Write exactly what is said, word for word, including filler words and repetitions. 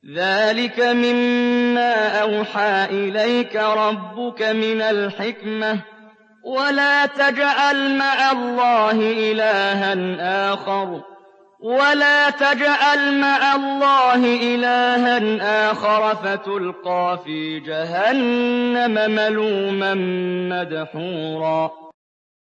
ذَٰلِكَ مِمَّا أَوْحَىٰ إِلَيْكَ رَبُّكَ مِنَ الْحِكْمَةِ ۗ وَلَا تَجْعَلْ مَعَ اللَّهِ إِلَٰهًا آخَرَ وَلَا تَجْعَلْ مَعَ اللَّهِ إِلَٰهًا آخَرَ فَتُلْقَىٰ فِي جَهَنَّمَ مَلُومًا مَّدْحُورًا